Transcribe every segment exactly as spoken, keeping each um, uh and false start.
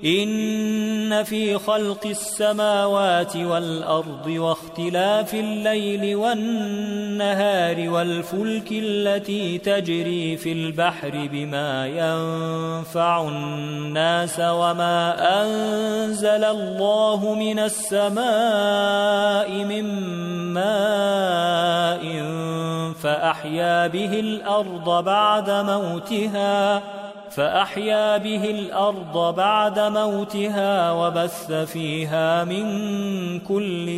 إن في خلق السماوات والأرض واختلاف الليل والنهار والفلك التي تجري في البحر بما ينفع الناس وما أنزل الله من السماء من ماء فأحيا به الأرض بعد موتها فأحيا به الأرض بعد موتها وبث فيها من كل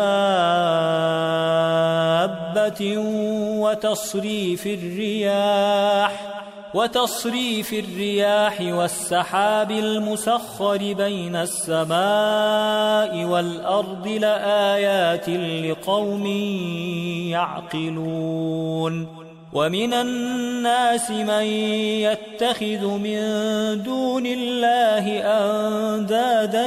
دابة وتصريف الرياح وتصريف الرياح والسحاب المسخر بين السماء والأرض لآيات لقوم يعقلون ومن الناس من يتخذ من دون الله أندادا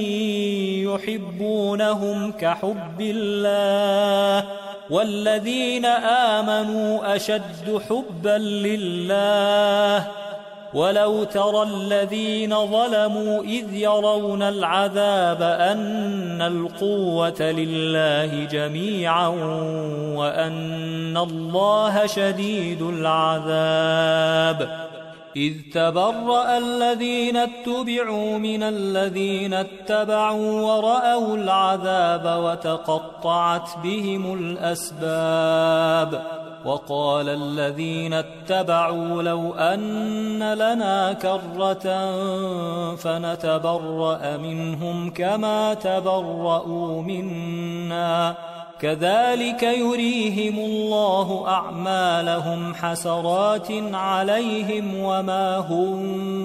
يحبونهم كحب الله والذين آمنوا أشد حبا لله ولو ترى الذين ظلموا إذ يرون العذاب أن القوة لله جميعا وأن الله شديد العذاب إذ تبرأ الذين اتبعوا من الذين اتبعوا ورأوا العذاب وتقطعت بهم الأسباب وقال الذين اتبعوا لو أن لنا كرة فنتبرأ منهم كما تبرأوا منا كذلك يريهم الله أعمالهم حسرات عليهم وما هم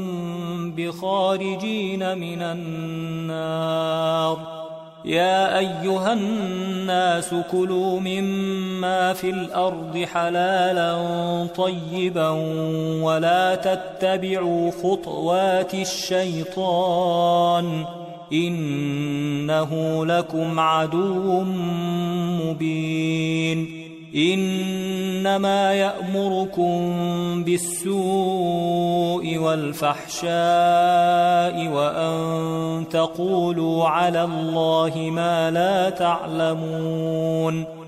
بخارجين من النار يا أيها الناس كلوا مما في الأرض حلالا طيبا ولا تتبعوا خطوات الشيطان إنه لكم عدو مبين إنما يأمركم بالسوء والفحشاء وأن تقولوا على الله ما لا تعلمون